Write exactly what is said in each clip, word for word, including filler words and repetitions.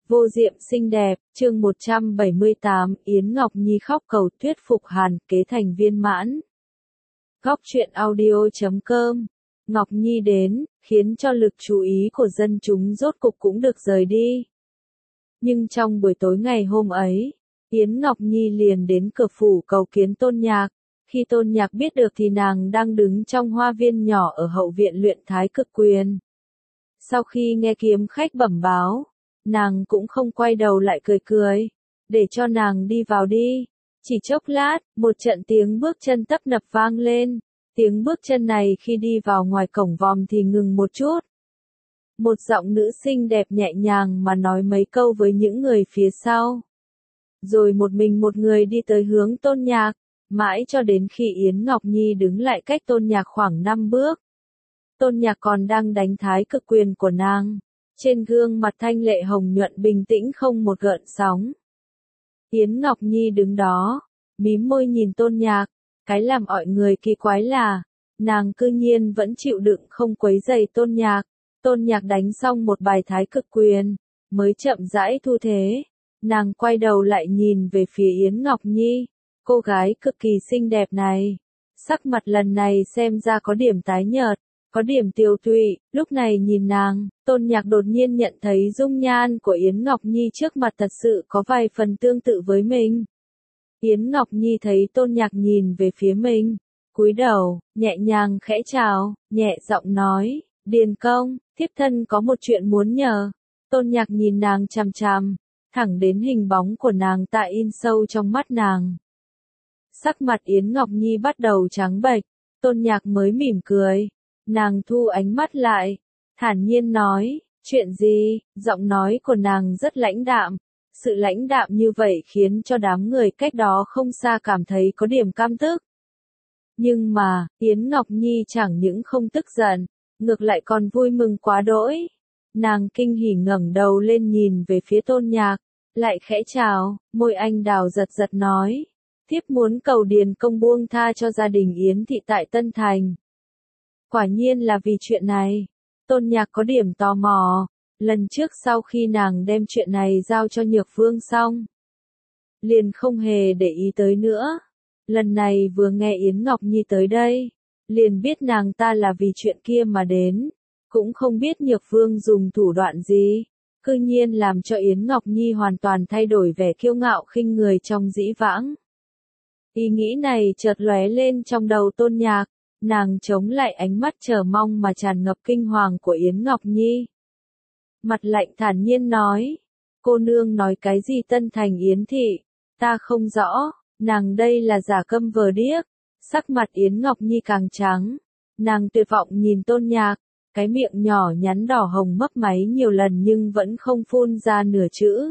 Vô diệm xinh đẹp, chương một trăm bảy mươi tám, Yến Ngọc Nhi khóc cầu thuyết phục Hàn Kế thành viên mãn. Góc truyện audio chấm com. Ngọc Nhi đến, khiến cho lực chú ý của dân chúng rốt cục cũng được rời đi. Nhưng trong buổi tối ngày hôm ấy, Yến Ngọc Nhi liền đến cửa phủ cầu kiến Tôn Nhạc. Khi Tôn Nhạc biết được thì nàng đang đứng trong hoa viên nhỏ ở hậu viện luyện Thái Cực Quyền. Sau khi nghe kiếm khách bẩm báo, nàng cũng không quay đầu lại cười cười, để cho nàng đi vào đi. Chỉ chốc lát, một trận tiếng bước chân tấp nập vang lên. Tiếng bước chân này khi đi vào ngoài cổng vòm thì ngừng một chút. Một giọng nữ xinh đẹp nhẹ nhàng mà nói mấy câu với những người phía sau. Rồi một mình một người đi tới hướng Tôn Nhạc, mãi cho đến khi Yến Ngọc Nhi đứng lại cách Tôn Nhạc khoảng năm bước. Tôn Nhạc còn đang đánh Thái Cực Quyền của nàng. Trên gương mặt thanh lệ hồng nhuận bình tĩnh không một gợn sóng. Yến Ngọc Nhi đứng đó, mím môi nhìn Tôn Nhạc. Cái làm mọi người kỳ quái là, nàng cư nhiên vẫn chịu đựng không quấy rầy Tôn Nhạc. Tôn Nhạc đánh xong một bài Thái Cực Quyền, mới chậm rãi thu thế. Nàng quay đầu lại nhìn về phía Yến Ngọc Nhi, cô gái cực kỳ xinh đẹp này. Sắc mặt lần này xem ra có điểm tái nhợt, có điểm tiều tụy. Lúc này nhìn nàng, Tôn Nhạc đột nhiên nhận thấy dung nhan của Yến Ngọc Nhi trước mặt thật sự có vài phần tương tự với mình. Yến Ngọc Nhi thấy Tôn Nhạc nhìn về phía mình, cúi đầu, nhẹ nhàng khẽ chào, nhẹ giọng nói, Điền công, thiếp thân có một chuyện muốn nhờ. Tôn Nhạc nhìn nàng chằm chằm, thẳng đến hình bóng của nàng tại in sâu trong mắt nàng. Sắc mặt Yến Ngọc Nhi bắt đầu trắng bệch, Tôn Nhạc mới mỉm cười. Nàng thu ánh mắt lại, thản nhiên nói, chuyện gì? Giọng nói của nàng rất lãnh đạm. Sự lãnh đạm như vậy khiến cho đám người cách đó không xa cảm thấy có điểm căm tức. Nhưng mà, Yến Ngọc Nhi chẳng những không tức giận, ngược lại còn vui mừng quá đỗi. Nàng kinh hỉ ngẩng đầu lên nhìn về phía Tôn Nhạc, lại khẽ chào, môi anh đào giật giật nói, thiếp muốn cầu Điền công buông tha cho gia đình Yến thị tại Tân Thành. Quả nhiên là vì chuyện này. Tôn Nhạc có điểm tò mò. Lần trước sau khi nàng đem chuyện này giao cho Nhược Vương xong, liền không hề để ý tới nữa. Lần này vừa nghe Yến Ngọc Nhi tới đây, liền biết nàng ta là vì chuyện kia mà đến. Cũng không biết Nhược Vương dùng thủ đoạn gì, cư nhiên làm cho Yến Ngọc Nhi hoàn toàn thay đổi vẻ kiêu ngạo khinh người trong dĩ vãng. Ý nghĩ này chợt lóe lên trong đầu Tôn Nhạc. Nàng chống lại ánh mắt chờ mong mà tràn ngập kinh hoàng của Yến Ngọc Nhi. Mặt lạnh thản nhiên nói, cô nương nói cái gì Tân Thành Yến thị, ta không rõ, nàng đây là giả câm vờ điếc. Sắc mặt Yến Ngọc Nhi càng trắng, nàng tuyệt vọng nhìn Tôn Nhạc, cái miệng nhỏ nhắn đỏ hồng mấp máy nhiều lần nhưng vẫn không phun ra nửa chữ.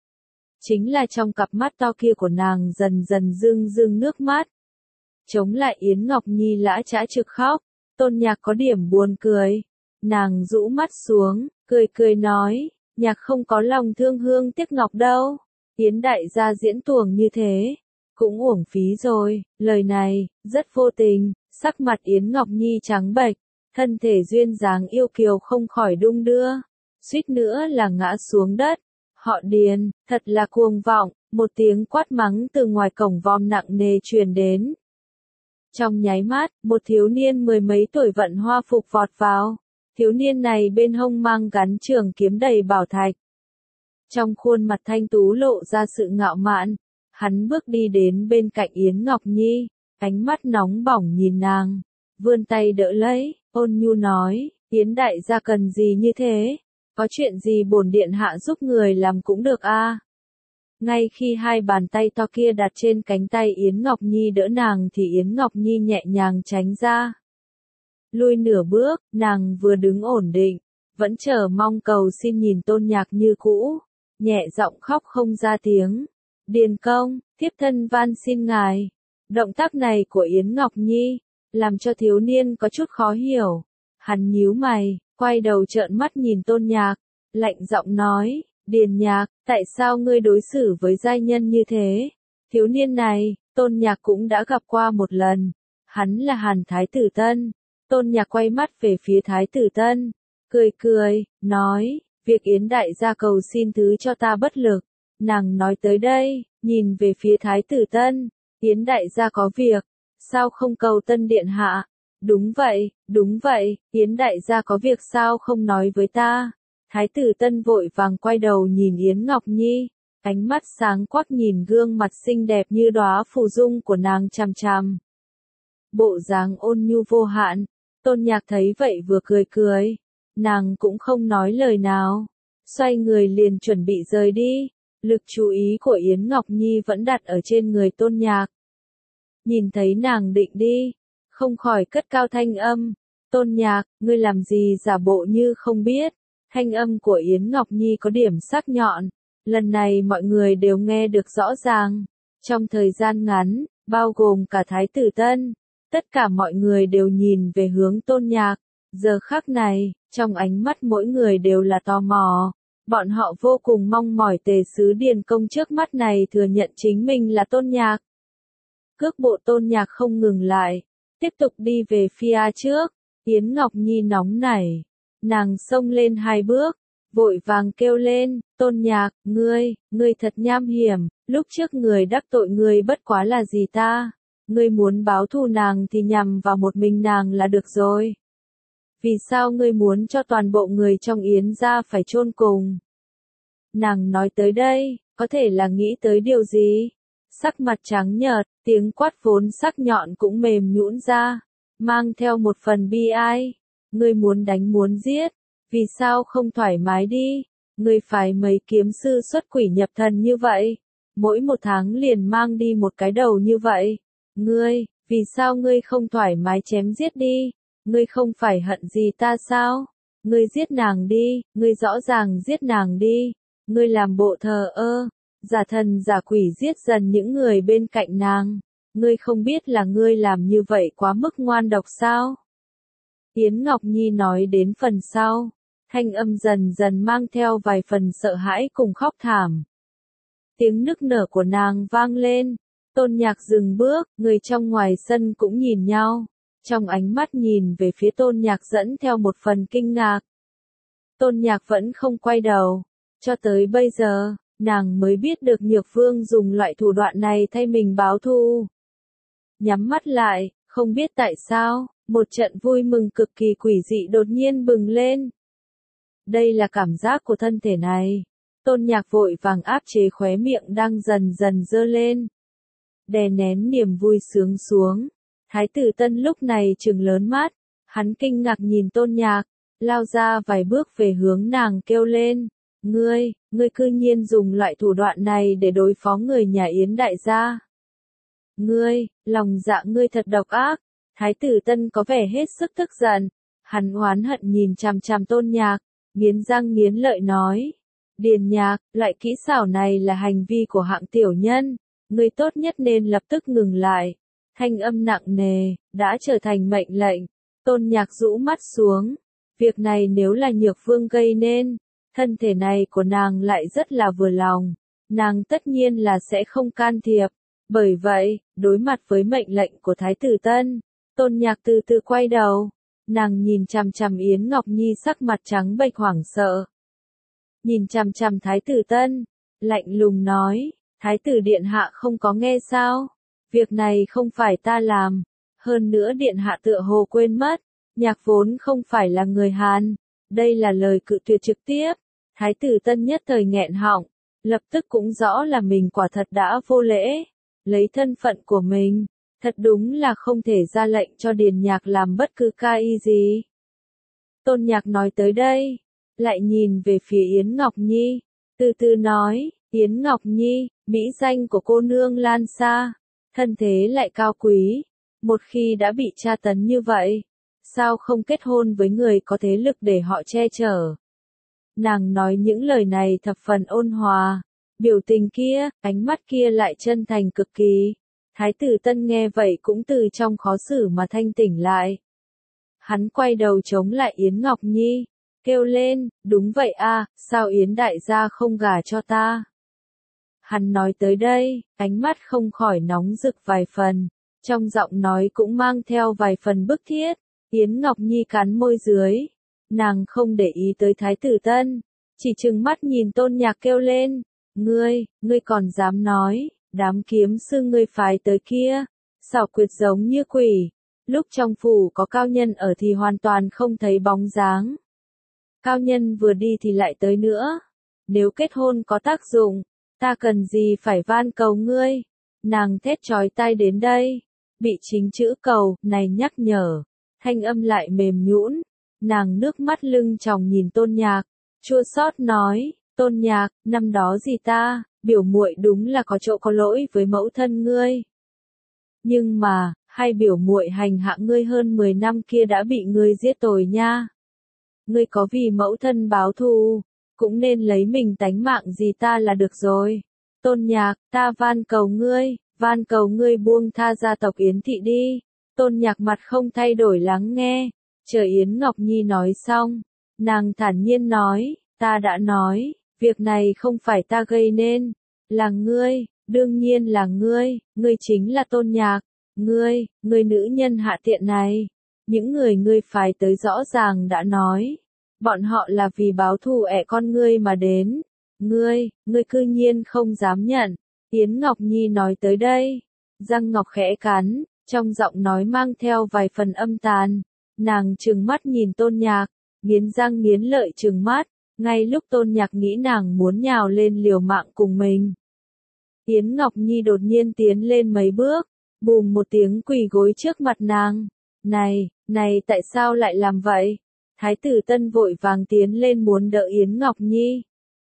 Chính là trong cặp mắt to kia của nàng dần dần rưng rưng nước mắt. Chống lại Yến Ngọc Nhi lã chã trực khóc, Tôn Nhạc có điểm buồn cười. Nàng rũ mắt xuống, cười cười nói, Nhạc không có lòng thương hương tiếc ngọc đâu. Yến đại gia diễn tuồng như thế, cũng uổng phí rồi. Lời này, rất vô tình. Sắc mặt Yến Ngọc Nhi trắng bệch, thân thể duyên dáng yêu kiều không khỏi đung đưa, suýt nữa là ngã xuống đất. Họ Điền, thật là cuồng vọng. Một tiếng quát mắng từ ngoài cổng vòm nặng nề truyền đến. Trong nháy mắt, một thiếu niên mười mấy tuổi vận hoa phục vọt vào. Thiếu niên này bên hông mang gắn trường kiếm đầy bảo thạch. Trong khuôn mặt thanh tú lộ ra sự ngạo mạn. Hắn bước đi đến bên cạnh Yến Ngọc Nhi, ánh mắt nóng bỏng nhìn nàng, vươn tay đỡ lấy, ôn nhu nói, Yến đại gia cần gì như thế? Có chuyện gì bổn điện hạ giúp người làm cũng được a. À? Ngay khi hai bàn tay to kia đặt trên cánh tay Yến Ngọc Nhi đỡ nàng thì Yến Ngọc Nhi nhẹ nhàng tránh ra. Lui nửa bước, nàng vừa đứng ổn định, vẫn chờ mong cầu xin nhìn Tôn Nhạc như cũ, nhẹ giọng khóc không ra tiếng. Điền công, thiếp thân van xin ngài. Động tác này của Yến Ngọc Nhi, làm cho thiếu niên có chút khó hiểu. Hắn nhíu mày, quay đầu trợn mắt nhìn Tôn Nhạc, lạnh giọng nói, Điền Nhạc, tại sao ngươi đối xử với giai nhân như thế? Thiếu niên này, Tôn Nhạc cũng đã gặp qua một lần. Hắn là Hàn Thái Tử Tân. Tôn Nhạc quay mắt về phía Thái Tử Tân, cười cười, nói, việc Yến đại gia cầu xin thứ cho ta bất lực. Nàng nói tới đây, nhìn về phía Thái tử Tân, Yến đại gia có việc, sao không cầu Tân điện hạ? Đúng vậy, đúng vậy, Yến đại gia có việc sao không nói với ta? Thái tử Tân vội vàng quay đầu nhìn Yến Ngọc Nhi, ánh mắt sáng quắc nhìn gương mặt xinh đẹp như đóa phù dung của nàng chằm chằm. Bộ dáng ôn nhu vô hạn, Tôn Nhạc thấy vậy vừa cười cười, nàng cũng không nói lời nào, xoay người liền chuẩn bị rời đi, lực chú ý của Yến Ngọc Nhi vẫn đặt ở trên người Tôn Nhạc. Nhìn thấy nàng định đi, không khỏi cất cao thanh âm, Tôn Nhạc, ngươi làm gì giả bộ như không biết, thanh âm của Yến Ngọc Nhi có điểm sắc nhọn, lần này mọi người đều nghe được rõ ràng, trong thời gian ngắn, bao gồm cả Thái tử Tân, tất cả mọi người đều nhìn về hướng Tôn Nhạc, giờ khắc này, trong ánh mắt mỗi người đều là tò mò, bọn họ vô cùng mong mỏi tề sứ Điền Công trước mắt này thừa nhận chính mình là Tôn Nhạc. Cước bộ Tôn Nhạc không ngừng lại, tiếp tục đi về phía trước, Yến Ngọc Nhi nóng nảy, nàng xông lên hai bước, vội vàng kêu lên, Tôn Nhạc, ngươi, ngươi thật nham hiểm, lúc trước người đắc tội ngươi bất quá là gì ta, ngươi muốn báo thù nàng thì nhằm vào một mình nàng là được rồi. Vì sao ngươi muốn cho toàn bộ người trong Yến gia phải chôn cùng? Nàng nói tới đây, có thể là nghĩ tới điều gì? Sắc mặt trắng nhợt, tiếng quát vốn sắc nhọn cũng mềm nhũn ra, mang theo một phần bi ai. Ngươi muốn đánh muốn giết, vì sao không thoải mái đi? Ngươi phải mấy kiếm sư xuất quỷ nhập thần như vậy, mỗi một tháng liền mang đi một cái đầu như vậy. Ngươi, vì sao ngươi không thoải mái chém giết đi? Ngươi không phải hận gì ta sao? Ngươi giết nàng đi, ngươi rõ ràng giết nàng đi. Ngươi làm bộ thờ ơ, giả thần giả quỷ giết dần những người bên cạnh nàng. Ngươi không biết là ngươi làm như vậy quá mức ngoan độc sao? Yến Ngọc Nhi nói đến phần sau, thanh âm dần dần mang theo vài phần sợ hãi cùng khóc thảm. Tiếng nức nở của nàng vang lên, Tôn Nhạc dừng bước, người trong ngoài sân cũng nhìn nhau, trong ánh mắt nhìn về phía Tôn Nhạc dẫn theo một phần kinh ngạc. Tôn Nhạc vẫn không quay đầu, cho tới bây giờ, nàng mới biết được Nhược Vương dùng loại thủ đoạn này thay mình báo thù. Nhắm mắt lại, không biết tại sao, một trận vui mừng cực kỳ quỷ dị đột nhiên bừng lên. Đây là cảm giác của thân thể này. Tôn Nhạc vội vàng áp chế khóe miệng đang dần dần dơ lên. Đè nén niềm vui sướng xuống. Thái tử Tân lúc này trừng lớn mắt. Hắn kinh ngạc nhìn Tôn Nhạc, lao ra vài bước về hướng nàng kêu lên. Ngươi, ngươi cư nhiên dùng loại thủ đoạn này để đối phó người nhà Yến đại gia. Ngươi, lòng dạ ngươi thật độc ác. Thái tử Tân có vẻ hết sức tức giận. Hắn oán hận nhìn chằm chằm Tôn Nhạc, nghiến răng nghiến lợi nói. Điền Nhạc, loại kỹ xảo này là hành vi của hạng tiểu nhân. Ngươi tốt nhất nên lập tức ngừng lại. Thanh âm nặng nề, đã trở thành mệnh lệnh. Tôn Nhạc rũ mắt xuống. Việc này nếu là Nhược Vương gây nên, thân thể này của nàng lại rất là vừa lòng. Nàng tất nhiên là sẽ không can thiệp. Bởi vậy, đối mặt với mệnh lệnh của Thái tử Tân, Tôn Nhạc từ từ quay đầu. Nàng nhìn chằm chằm Yến Ngọc Nhi sắc mặt trắng bệch hoảng sợ. Nhìn chằm chằm Thái tử Tân, lạnh lùng nói, Thái tử Điện Hạ không có nghe sao? Việc này không phải ta làm. Hơn nữa Điện Hạ tựa hồ quên mất, Nhạc vốn không phải là người Hàn. Đây là lời cự tuyệt trực tiếp. Thái tử Tân nhất thời nghẹn họng, lập tức cũng rõ là mình quả thật đã vô lễ. Lấy thân phận của mình, thật đúng là không thể ra lệnh cho Điền Nhạc làm bất cứ ca y gì. Tôn Nhạc nói tới đây, lại nhìn về phía Yến Ngọc Nhi, từ từ nói, Yến Ngọc Nhi, mỹ danh của cô nương lan xa, thân thế lại cao quý, một khi đã bị tra tấn như vậy, sao không kết hôn với người có thế lực để họ che chở. Nàng nói những lời này thập phần ôn hòa, biểu tình kia, ánh mắt kia lại chân thành cực kỳ. Thái tử Tân nghe vậy cũng từ trong khó xử mà thanh tỉnh lại. Hắn quay đầu chống lại Yến Ngọc Nhi, kêu lên, đúng vậy a, sao Yến đại gia không gả cho ta? Hắn nói tới đây, ánh mắt không khỏi nóng rực vài phần, trong giọng nói cũng mang theo vài phần bức thiết. Yến Ngọc Nhi cắn môi dưới, nàng không để ý tới Thái tử Tân, chỉ trừng mắt nhìn Tôn Nhạc kêu lên, ngươi, ngươi còn dám nói, đám kiếm sư ngươi phái tới kia, xảo quyệt giống như quỷ, lúc trong phủ có cao nhân ở thì hoàn toàn không thấy bóng dáng. Cao nhân vừa đi thì lại tới nữa, nếu kết hôn có tác dụng, ta cần gì phải van cầu ngươi, nàng thét chói tai đến đây, bị chính chữ cầu này nhắc nhở, thanh âm lại mềm nhũn, nàng nước mắt lưng tròng nhìn Tôn Nhạc, chua xót nói, Tôn Nhạc, năm đó gì ta, biểu muội đúng là có chỗ có lỗi với mẫu thân ngươi. Nhưng mà, hay biểu muội hành hạ ngươi hơn mười năm kia đã bị ngươi giết tồi nha. Ngươi có vì mẫu thân báo thù, cũng nên lấy mình tánh mạng gì ta là được rồi. Tôn Nhạc, ta van cầu ngươi, van cầu ngươi buông tha gia tộc Yến Thị đi. Tôn Nhạc mặt không thay đổi lắng nghe, chờ Yến Ngọc Nhi nói xong, nàng thản nhiên nói, ta đã nói, việc này không phải ta gây nên, là ngươi, đương nhiên là ngươi, ngươi chính là Tôn Nhạc, ngươi, ngươi nữ nhân hạ tiện này, những người ngươi phái tới rõ ràng đã nói, bọn họ là vì báo thù ẻ con ngươi mà đến, ngươi, ngươi cư nhiên không dám nhận. Yến Ngọc Nhi nói tới đây, răng ngọc khẽ cắn, trong giọng nói mang theo vài phần âm tàn, nàng trừng mắt nhìn Tôn Nhạc, nghiến răng nghiến lợi trừng mắt, ngay lúc Tôn Nhạc nghĩ nàng muốn nhào lên liều mạng cùng mình. Yến Ngọc Nhi đột nhiên tiến lên mấy bước, bùm một tiếng quỳ gối trước mặt nàng, này, này tại sao lại làm vậy? Thái tử Tân vội vàng tiến lên muốn đỡ Yến Ngọc Nhi.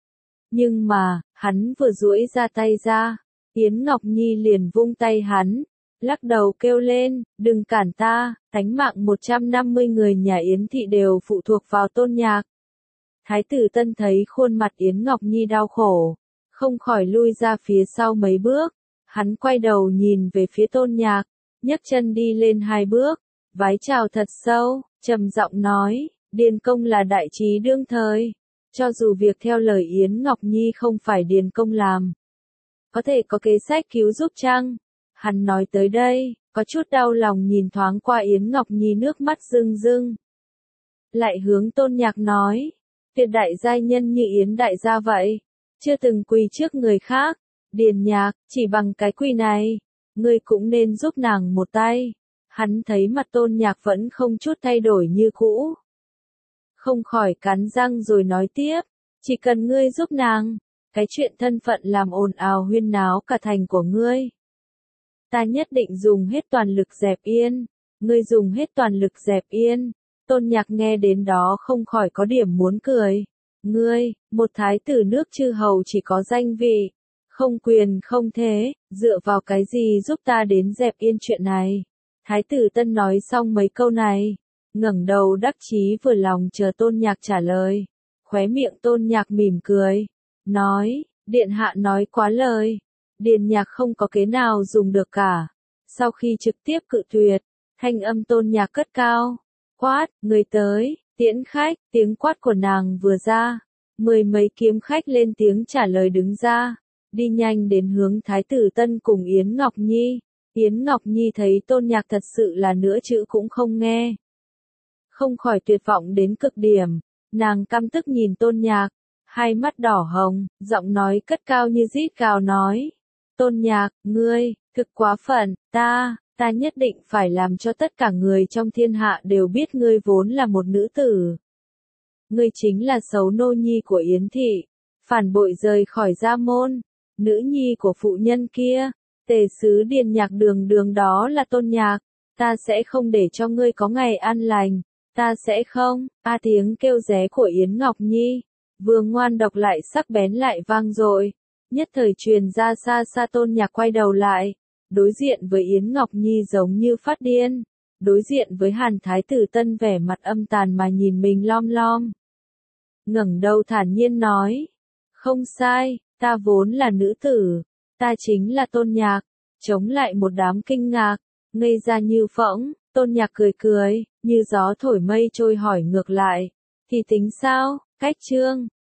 Nhưng mà, hắn vừa duỗi ra tay ra, Yến Ngọc Nhi liền vung tay hắn, lắc đầu kêu lên, đừng cản ta, tánh mạng một trăm năm mươi người nhà Yến Thị đều phụ thuộc vào Tôn Nhạc. Thái tử Tân thấy khuôn mặt Yến Ngọc Nhi đau khổ, không khỏi lui ra phía sau mấy bước, hắn quay đầu nhìn về phía Tôn Nhạc, nhấc chân đi lên hai bước, vái chào thật sâu, trầm giọng nói, Điền Công là đại trí đương thời, cho dù việc theo lời Yến Ngọc Nhi không phải Điền Công làm, có thể có kế sách cứu giúp chăng? Hắn nói tới đây, có chút đau lòng nhìn thoáng qua Yến Ngọc Nhi nước mắt rưng rưng. Lại hướng Tôn Nhạc nói, tuyệt đại giai nhân như Yến đại gia vậy, chưa từng quỳ trước người khác, Điền Nhạc, chỉ bằng cái quỳ này, ngươi cũng nên giúp nàng một tay. Hắn thấy mặt Tôn Nhạc vẫn không chút thay đổi như cũ, không khỏi cắn răng rồi nói tiếp, chỉ cần ngươi giúp nàng, cái chuyện thân phận làm ồn ào huyên náo cả thành của ngươi, ta nhất định dùng hết toàn lực dẹp yên, ngươi dùng hết toàn lực dẹp yên. Tôn Nhạc nghe đến đó không khỏi có điểm muốn cười, ngươi, một thái tử nước chư hầu chỉ có danh vị, không quyền không thế, dựa vào cái gì giúp ta đến dẹp yên chuyện này. Thái tử Tân nói xong mấy câu này, ngẩng đầu đắc chí vừa lòng chờ Tôn Nhạc trả lời, khóe miệng Tôn Nhạc mỉm cười, nói, điện hạ nói quá lời, Điền Nhạc không có kế nào dùng được cả. Sau khi trực tiếp cự tuyệt, thanh âm Tôn Nhạc cất cao, quát, người tới, tiễn khách, tiếng quát của nàng vừa ra, mười mấy kiếm khách lên tiếng trả lời đứng ra, đi nhanh đến hướng Thái tử Tân cùng Yến Ngọc Nhi. Yến Ngọc Nhi thấy Tôn Nhạc thật sự là nửa chữ cũng không nghe, không khỏi tuyệt vọng đến cực điểm, nàng căm tức nhìn Tôn Nhạc, hai mắt đỏ hồng, giọng nói cất cao như rít gào nói, Tôn Nhạc, ngươi, thực quá phận, ta, ta nhất định phải làm cho tất cả người trong thiên hạ đều biết ngươi vốn là một nữ tử. Ngươi chính là xấu nô nhi của Yến Thị, phản bội rời khỏi gia môn, nữ nhi của phụ nhân kia, tề sứ Điền Nhạc đường đường đó là Tôn Nhạc, ta sẽ không để cho ngươi có ngày an lành, ta sẽ không, a tiếng kêu ré của Yến Ngọc Nhi, vừa ngoan độc lại sắc bén lại vang dội, nhất thời truyền ra xa xa. Tôn Nhạc quay đầu lại, đối diện với Yến Ngọc Nhi giống như phát điên, đối diện với Hàn Thái tử Tân vẻ mặt âm tàn mà nhìn mình lom lom. Ngẩng đầu thản nhiên nói, không sai, ta vốn là nữ tử, ta chính là Tôn Nhạc. Chống lại một đám kinh ngạc, ngây ra như phỗng, Tôn Nhạc cười cười, như gió thổi mây trôi hỏi ngược lại, thì tính sao, cách chương.